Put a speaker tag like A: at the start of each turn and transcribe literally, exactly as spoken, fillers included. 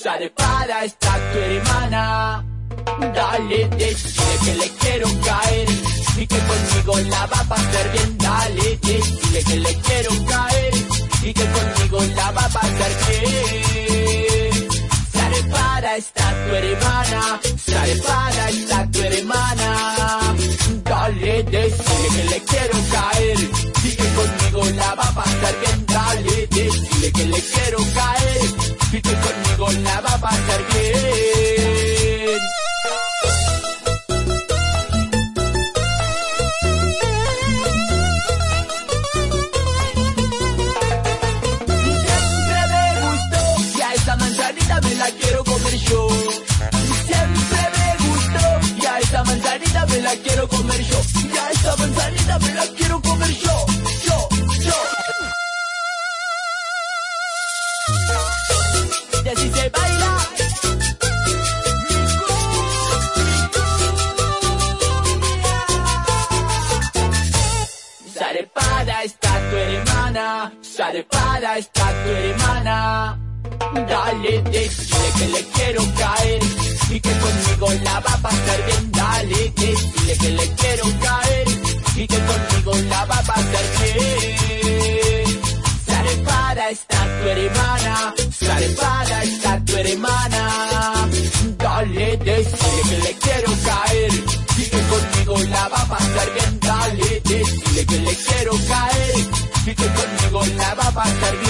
A: sale para esta tu hermana. Dale, decile que le quiero caer y que conmigo la va a pasar bien. Dale, decile que le quiero caer y que conmigo la va a pasar bien. Sale para esta tu hermana, sale para esta tu hermana. Dale, decile que le quiero caer y que conmigo la va a pasar bien. Dale, decile que le quiero caer y que conmigo la va a pasar bien. Me la quiero comer yo. Siempre me gustó y a esa manzanita me la quiero comer yo. Y a esa manzanita me la quiero comer yo. Yo, yo. Y así se baila. Sale para esta tu hermana, sale para esta tu hermana. Dale, decile que le quiero caer y que conmigo la va a pasar bien. Dale, decile que le quiero caer y que conmigo la va a pasar bien. Sale para esta tu hermana, sale para esta tu hermana. Dale, decile que le quiero caer y que conmigo la va a pasar bien. Dale, decile que le quiero caer y que conmigo la va a pasar bien.